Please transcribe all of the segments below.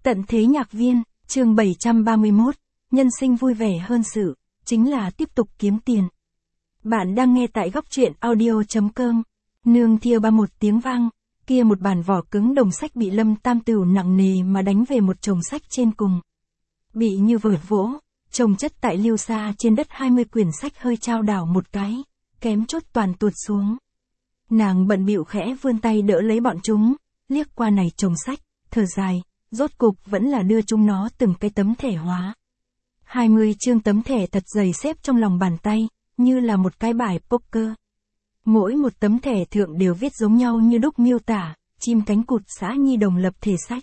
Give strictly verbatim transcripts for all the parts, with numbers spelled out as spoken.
Tận thế nhạc viên, chương bảy trăm ba mươi mốt, nhân sinh vui vẻ hơn sự, chính là tiếp tục kiếm tiền. Bạn đang nghe tại góc truyện audio chấm com. Nương thiêu ba một tiếng vang, kia một bản vỏ cứng đồng sách bị Lâm Tam Tửu nặng nề mà đánh về một chồng sách trên cùng. Bị như vở vỗ, chồng chất tại liêu xa trên đất hai mươi quyển sách hơi trao đảo một cái, kém chốt toàn tuột xuống. Nàng bận bịu khẽ vươn tay đỡ lấy bọn chúng, liếc qua này chồng sách, thở dài, rốt cục vẫn là đưa chúng nó từng cái tấm thẻ hóa. hai mươi chương tấm thẻ thật dày xếp trong lòng bàn tay, như là một cái bài poker. Mỗi một tấm thẻ thượng đều viết giống nhau như đúc miêu tả, chim cánh cụt xã nhi đồng lập thể sách.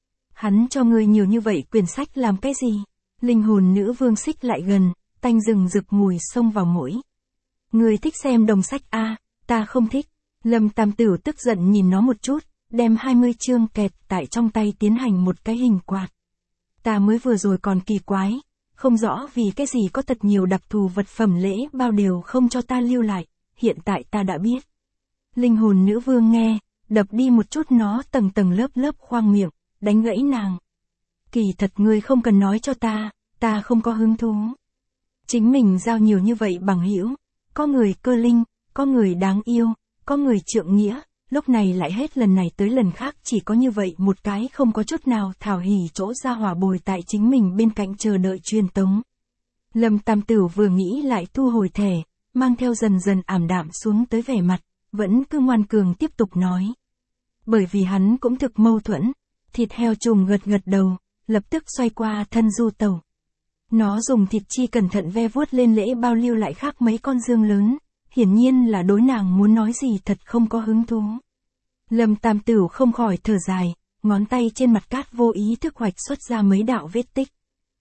Hắn cho ngươi nhiều như vậy quyển sách làm cái gì? Linh hồn nữ vương xích lại gần, tanh rừng rực mùi xông vào mũi. Ngươi thích xem đồng sách a, ta không thích. Lâm Tam Tửu tức giận nhìn nó một chút, đem hai mươi chương kẹp tại trong tay tiến hành một cái hình quạt. Ta mới vừa rồi còn kỳ quái, không rõ vì cái gì có thật nhiều đặc thù vật phẩm lễ bao đều không cho ta lưu lại, hiện tại ta đã biết. Linh hồn nữ vương nghe, đập đi một chút nó tầng tầng lớp lớp khoang miệng, đánh gãy nàng. Kỳ thật ngươi không cần nói cho ta, ta không có hứng thú. Chính mình giao nhiều như vậy bằng hữu, có người cơ linh, có người đáng yêu, có người trượng nghĩa, lúc này lại hết lần này tới lần khác chỉ có như vậy một cái không có chút nào thảo hỉ chỗ ra hỏa bồi tại chính mình bên cạnh chờ đợi truyền tống. Lâm Tam Tửu vừa nghĩ lại thu hồi thẻ, mang theo dần dần ảm đạm xuống tới vẻ mặt, vẫn cứ ngoan cường tiếp tục nói. Bởi vì hắn cũng thực mâu thuẫn, thịt heo trùng gật gật đầu, lập tức xoay qua thân du tẩu. Nó dùng thịt chi cẩn thận ve vuốt lên lễ bao lưu lại khác mấy con dương lớn, hiển nhiên là đối nàng muốn nói gì thật không có hứng thú. Lâm Tam Tửu không khỏi thở dài, ngón tay trên mặt cát vô ý thức hoạch xuất ra mấy đạo vết tích.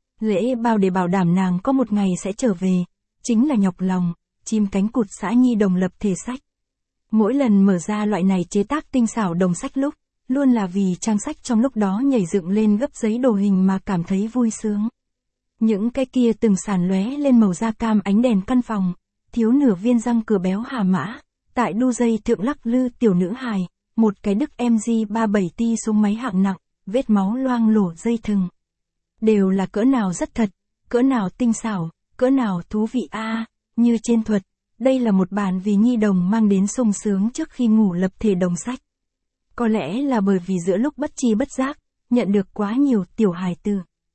Lễ bao để bảo đảm nàng có một ngày sẽ trở về, chính là nhọc lòng, chim cánh cụt xã nhi đồng lập thể sách. Mỗi lần mở ra loại này chế tác tinh xảo đồng sách lúc, luôn là vì trang sách trong lúc đó nhảy dựng lên gấp giấy đồ hình mà cảm thấy vui sướng. Những cái kia từng sàn lóe lên màu da cam ánh đèn căn phòng, thiếu nửa viên răng cửa béo hà mã, tại đu dây thượng lắc lư tiểu nữ hài, một cái Đức em giê ba mươi bảy ti súng máy hạng nặng, vết máu loang lổ dây thừng. Đều là cỡ nào rất thật, cỡ nào tinh xảo, cỡ nào thú vị a, à, như trên thuật, đây là một bản vì nhi đồng mang đến sung sướng trước khi ngủ lập thể đồng sách. Có lẽ là bởi vì giữa lúc bất tri bất giác, nhận được quá nhiều tiểu hài tử.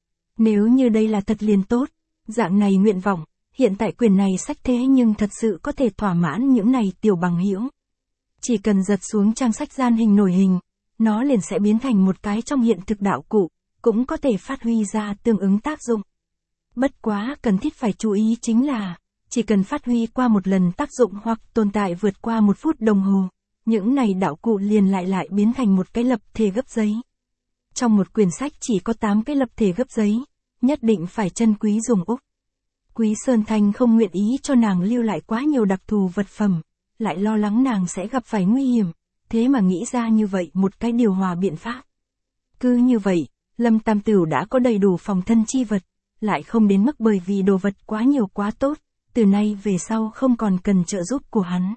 Nếu như đây là thật liền tốt, dạng này nguyện vọng, hiện tại quyền này sách thế nhưng thật sự có thể thỏa mãn những này tiểu bằng hữu. Chỉ cần giật xuống trang sách gian hình nổi hình, nó liền sẽ biến thành một cái trong hiện thực đạo cụ, cũng có thể phát huy ra tương ứng tác dụng. Bất quá cần thiết phải chú ý chính là, chỉ cần phát huy qua một lần tác dụng hoặc tồn tại vượt qua một phút đồng hồ, những này đạo cụ liền lại lại biến thành một cái lập thể gấp giấy. Trong một quyển sách chỉ có tám cái lập thể gấp giấy, nhất định phải chân quý dùng úc. Quý Sơn Thanh không nguyện ý cho nàng lưu lại quá nhiều đặc thù vật phẩm, lại lo lắng nàng sẽ gặp phải nguy hiểm, thế mà nghĩ ra như vậy một cái điều hòa biện pháp. Cứ như vậy, Lâm Tam Tửu đã có đầy đủ phòng thân chi vật, lại không đến mức bởi vì đồ vật quá nhiều quá tốt, từ nay về sau không còn cần trợ giúp của hắn.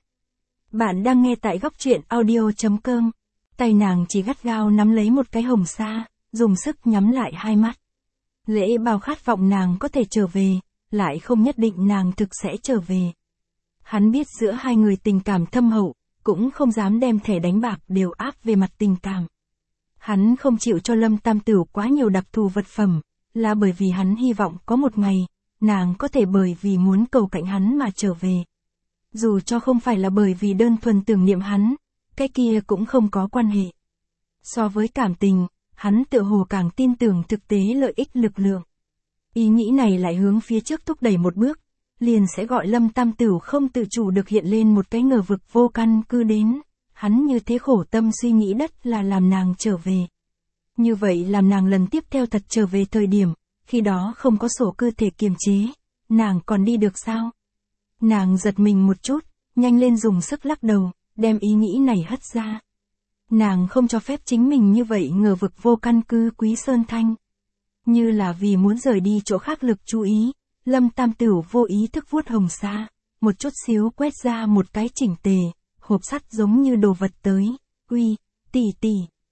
Bạn đang nghe tại góc truyện audio chấm com, tay nàng chỉ gắt gao nắm lấy một cái hồng sa, dùng sức nhắm lại hai mắt. Lễ bao khát vọng nàng có thể trở về, lại không nhất định nàng thực sẽ trở về. Hắn biết giữa hai người tình cảm thâm hậu, cũng không dám đem thẻ đánh bạc đều áp về mặt tình cảm. Hắn không chịu cho Lâm Tam Tửu quá nhiều đặc thù vật phẩm, là bởi vì hắn hy vọng có một ngày, nàng có thể bởi vì muốn cầu cạnh hắn mà trở về. Dù cho không phải là bởi vì đơn thuần tưởng niệm hắn, cái kia cũng không có quan hệ. So với cảm tình, hắn tựa hồ càng tin tưởng thực tế lợi ích lực lượng. Ý nghĩ này lại hướng phía trước thúc đẩy một bước, liền sẽ gọi Lâm Tam Tửu không tự chủ được hiện lên một cái ngờ vực vô căn cứ đến. Hắn như thế khổ tâm suy nghĩ đất là làm nàng trở về. Như vậy làm nàng lần tiếp theo thật trở về thời điểm, khi đó không có sổ cơ thể kiềm chế, nàng còn đi được sao? Nàng giật mình một chút, nhanh lên dùng sức lắc đầu, đem ý nghĩ này hất ra. Nàng không cho phép chính mình như vậy ngờ vực vô căn cứ Quý Sơn Thanh. Như là vì muốn rời đi chỗ khác lực chú ý, Lâm Tam Tửu vô ý thức vuốt hồng sa, một chút xíu quét ra một cái chỉnh tề, hộp sắt giống như đồ vật tới, uy, tỷ tỷ.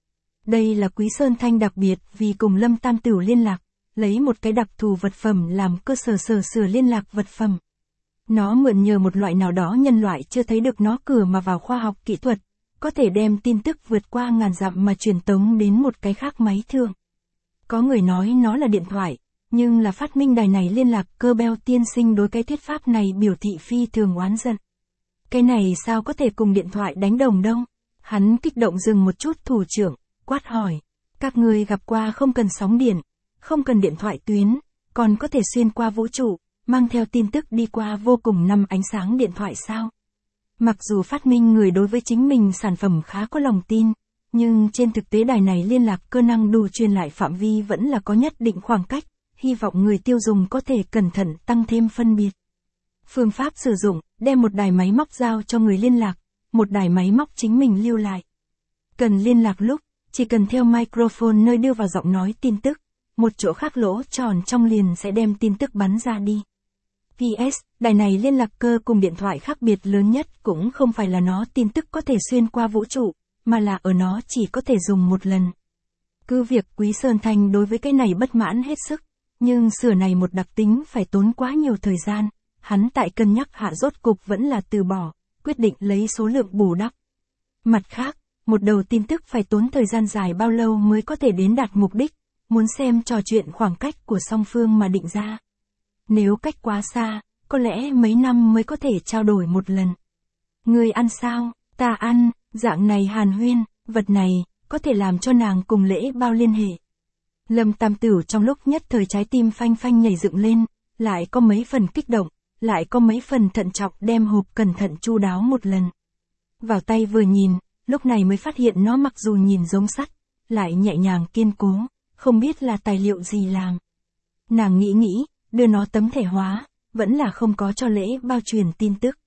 Đây là Quý Sơn Thanh đặc biệt vì cùng Lâm Tam Tửu liên lạc, lấy một cái đặc thù vật phẩm làm cơ sở sở sửa liên lạc vật phẩm. Nó mượn nhờ một loại nào đó nhân loại chưa thấy được nó cửa mà vào khoa học kỹ thuật, có thể đem tin tức vượt qua ngàn dặm mà truyền tống đến một cái khác máy thường. Có người nói nó là điện thoại, nhưng là phát minh đài này liên lạc Cơ Beo tiên sinh đối cái thuyết pháp này biểu thị phi thường oán giận. Cái này sao có thể cùng điện thoại đánh đồng đâu? Hắn kích động dừng một chút thủ trưởng, quát hỏi. Các người gặp qua không cần sóng điện, không cần điện thoại tuyến, còn có thể xuyên qua vũ trụ, mang theo tin tức đi qua vô cùng năm ánh sáng điện thoại sao? Mặc dù phát minh người đối với chính mình sản phẩm khá có lòng tin, nhưng trên thực tế đài này liên lạc cơ năng đủ truyền lại phạm vi vẫn là có nhất định khoảng cách, hy vọng người tiêu dùng có thể cẩn thận tăng thêm phân biệt. Phương pháp sử dụng, đem một đài máy móc giao cho người liên lạc, một đài máy móc chính mình lưu lại. Cần liên lạc lúc, chỉ cần theo microphone nơi đưa vào giọng nói tin tức, một chỗ khác lỗ tròn trong liền sẽ đem tin tức bắn ra đi. pê ét, đài này liên lạc cơ cùng điện thoại khác biệt lớn nhất cũng không phải là nó tin tức có thể xuyên qua vũ trụ, mà là ở nó chỉ có thể dùng một lần. Cứ việc Quý Sơn Thanh đối với cái này bất mãn hết sức, nhưng sửa này một đặc tính phải tốn quá nhiều thời gian, hắn tại cân nhắc hạ rốt cục vẫn là từ bỏ, quyết định lấy số lượng bù đắp. Mặt khác, một đầu tin tức phải tốn thời gian dài bao lâu mới có thể đến đạt mục đích, muốn xem trò chuyện khoảng cách của song phương mà định ra. Nếu cách quá xa, có lẽ mấy năm mới có thể trao đổi một lần. Người ăn sao? Ta ăn, dạng này hàn huyên, vật này, có thể làm cho nàng cùng Lễ Bao liên hệ. Lâm Tam Tửu trong lúc nhất thời trái tim phanh phanh nhảy dựng lên, lại có mấy phần kích động, lại có mấy phần thận trọng đem hộp cẩn thận chu đáo một lần. Vào tay vừa nhìn, lúc này mới phát hiện nó mặc dù nhìn giống sắt, lại nhẹ nhàng kiên cố, không biết là tài liệu gì làm. Nàng nghĩ nghĩ, đưa nó tấm thẻ hóa, vẫn là không có cho Lễ Bao truyền tin tức.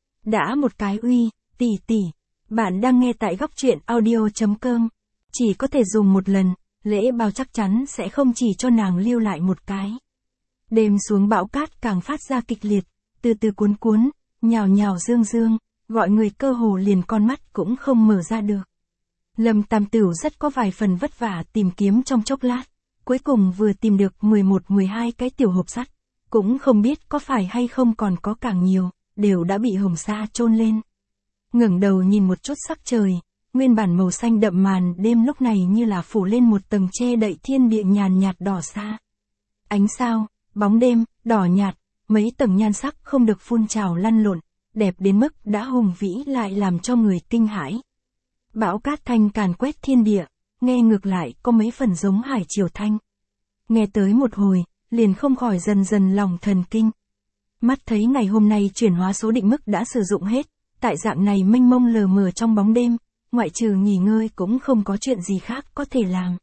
Đã một cái uy, tỷ tỷ, bạn đang nghe tại góc truyện audio chấm com, chỉ có thể dùng một lần, Lễ Bao chắc chắn sẽ không chỉ cho nàng lưu lại một cái. Đêm xuống bão cát càng phát ra kịch liệt, từ từ cuốn cuốn, nhào nhào dương dương, gọi người cơ hồ liền con mắt cũng không mở ra được. Lâm Tam Tửu rất có vài phần vất vả tìm kiếm trong chốc lát, cuối cùng vừa tìm được mười một mười hai cái tiểu hộp sắt, cũng không biết có phải hay không còn có càng nhiều, đều đã bị hồng sa chôn lên. Ngẩng đầu nhìn một chút sắc trời, nguyên bản màu xanh đậm màn đêm lúc này như là phủ lên một tầng che đậy thiên địa nhàn nhạt đỏ xa. Ánh sao, bóng đêm, đỏ nhạt, mấy tầng nhan sắc không được phun trào lăn lộn, đẹp đến mức đã hùng vĩ lại làm cho người kinh hãi. Bão cát thanh càn quét thiên địa, nghe ngược lại có mấy phần giống hải triều thanh. Nghe tới một hồi, liền không khỏi dần dần lòng thần kinh. Mắt thấy ngày hôm nay chuyển hóa số định mức đã sử dụng hết, tại dạng này mênh mông lờ mờ trong bóng đêm, ngoại trừ nghỉ ngơi cũng không có chuyện gì khác có thể làm.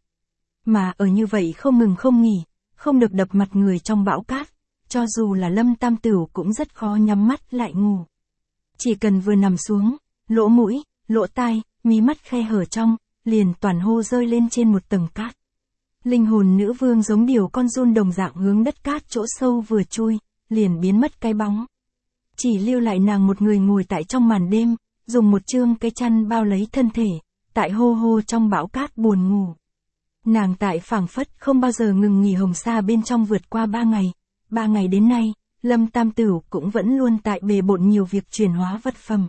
Mà ở như vậy không ngừng không nghỉ, không được đập mặt người trong bão cát, cho dù là Lâm Tam Tửu cũng rất khó nhắm mắt lại ngủ. Chỉ cần vừa nằm xuống, lỗ mũi, lỗ tai, mí mắt khe hở trong, liền toàn hô rơi lên trên một tầng cát. Linh hồn nữ vương giống điều con giun đồng dạng hướng đất cát chỗ sâu vừa chui, liền biến mất cái bóng. Chỉ lưu lại nàng một người ngồi tại trong màn đêm, dùng một chương cái chăn bao lấy thân thể, tại hô hô trong bão cát buồn ngủ. Nàng tại phảng phất không bao giờ ngừng nghỉ hồng sa bên trong vượt qua ba ngày, ba ngày đến nay, Lâm Tam Tửu cũng vẫn luôn tại bề bộn nhiều việc chuyển hóa vật phẩm.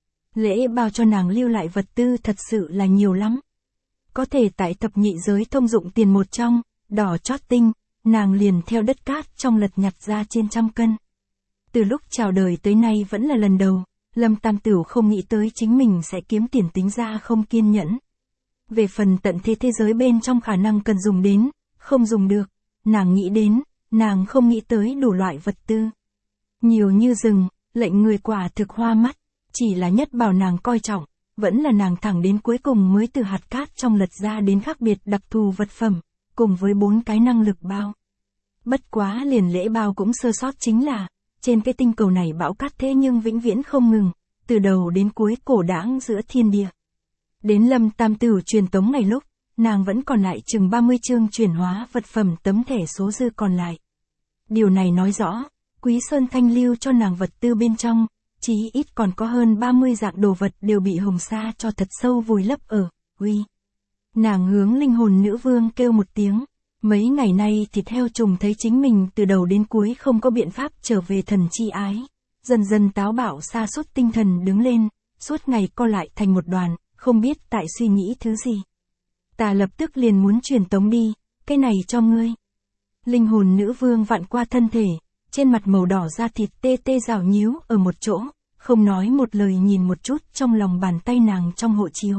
Lễ Bao cho nàng lưu lại vật tư thật sự là nhiều lắm. Có thể tại thập nhị giới thông dụng tiền một trong, đỏ chót tinh, nàng liền theo đất cát trong lật nhặt ra trên trăm cân. Từ lúc chào đời tới nay vẫn là lần đầu, Lâm Tam Tửu không nghĩ tới chính mình sẽ kiếm tiền tính ra không kiên nhẫn. Về phần tận thế thế giới bên trong khả năng cần dùng đến, không dùng được, nàng nghĩ đến, nàng không nghĩ tới đủ loại vật tư. Nhiều như rừng, lệnh người quả thực hoa mắt, chỉ là nhất bảo nàng coi trọng, vẫn là nàng thẳng đến cuối cùng mới từ hạt cát trong lật ra đến khác biệt đặc thù vật phẩm, cùng với bốn cái năng lực bao. Bất quá liền Lễ Bao cũng sơ sót chính là, trên cái tinh cầu này bão cát thế nhưng vĩnh viễn không ngừng, từ đầu đến cuối cổ đãng giữa thiên địa. Đến Lâm Tam Tửu truyền tống ngày lúc, nàng vẫn còn lại chừng ba mươi chương chuyển hóa vật phẩm tấm thẻ số dư còn lại. Điều này nói rõ, Quý Sơn Thanh lưu cho nàng vật tư bên trong, chí ít còn có hơn ba mươi dạng đồ vật đều bị hồng sa cho thật sâu vùi lấp ở, uy. Nàng hướng linh hồn nữ vương kêu một tiếng. Mấy ngày nay thịt heo trùng thấy chính mình từ đầu đến cuối không có biện pháp trở về thần chi ái. Dần dần táo bạo sa sút tinh thần đứng lên, suốt ngày co lại thành một đoàn, không biết tại suy nghĩ thứ gì. Ta lập tức liền muốn truyền tống đi, cái này cho ngươi. Linh hồn nữ vương vặn qua thân thể, trên mặt màu đỏ da thịt tê tê rào nhíu ở một chỗ, không nói một lời nhìn một chút trong lòng bàn tay nàng trong hộ chiếu.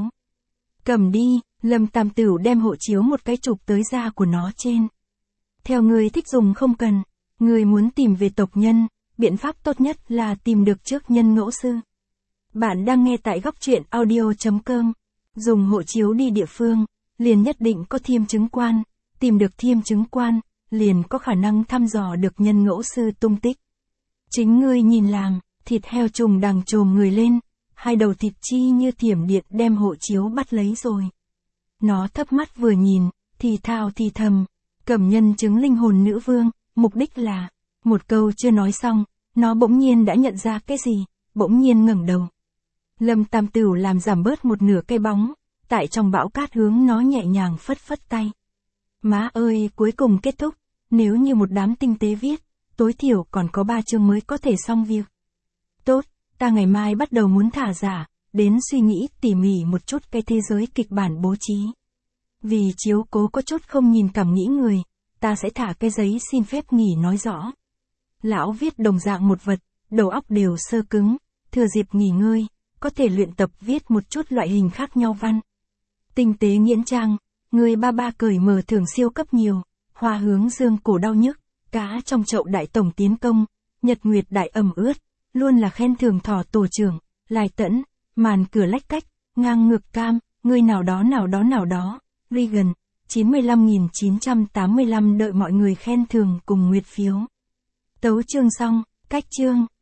Cầm đi, Lâm Tam Tửu đem hộ chiếu một cái chụp tới da của nó trên. Theo ngươi thích dùng không cần, ngươi muốn tìm về tộc nhân, biện pháp tốt nhất là tìm được trước nhân ngẫu sư. Bạn đang nghe tại góc truyện audio chấm com. Dùng hộ chiếu đi địa phương, liền nhất định có thiêm chứng quan, tìm được thiêm chứng quan, liền có khả năng thăm dò được nhân ngẫu sư tung tích. Chính ngươi nhìn làm, thịt heo trùng đằng trồm người lên, hai đầu thịt chi như thiểm điện đem hộ chiếu bắt lấy rồi. Nó thấp mắt vừa nhìn, thì thào thì thầm, cẩm nhân chứng linh hồn nữ vương, mục đích là, một câu chưa nói xong, nó bỗng nhiên đã nhận ra cái gì, bỗng nhiên ngẩng đầu. Lâm Tam Tửu làm giảm bớt một nửa cây bóng, tại trong bão cát hướng nó nhẹ nhàng phất phất tay. Má ơi, cuối cùng kết thúc, nếu như một đám tinh tế viết, tối thiểu còn có ba chương mới có thể xong việc. Tốt, ta ngày mai bắt đầu muốn thả giả, đến suy nghĩ tỉ mỉ một chút cái thế giới kịch bản bố trí. Vì chiếu cố có chút không nhìn cảm nghĩ người, ta sẽ thả cái giấy xin phép nghỉ nói rõ. Lão viết đồng dạng một vật, đầu óc đều sơ cứng, thừa dịp nghỉ ngơi, có thể luyện tập viết một chút loại hình khác nhau văn. Tinh tế nghiễn trang, người ba ba cởi mở thưởng siêu cấp nhiều, hoa hướng dương cổ đau nhức, cá trong chậu đại tổng tiến công, nhật nguyệt đại ẩm ướt, luôn là khen thưởng thỏ tổ trưởng, lai tẫn, màn cửa lách cách, ngang ngược cam, người nào đó nào đó nào đó, Regan, chín mươi lăm nghìn chín trăm tám mươi lăm đợi mọi người khen thưởng cùng nguyệt phiếu. Tấu chương xong, cách chương.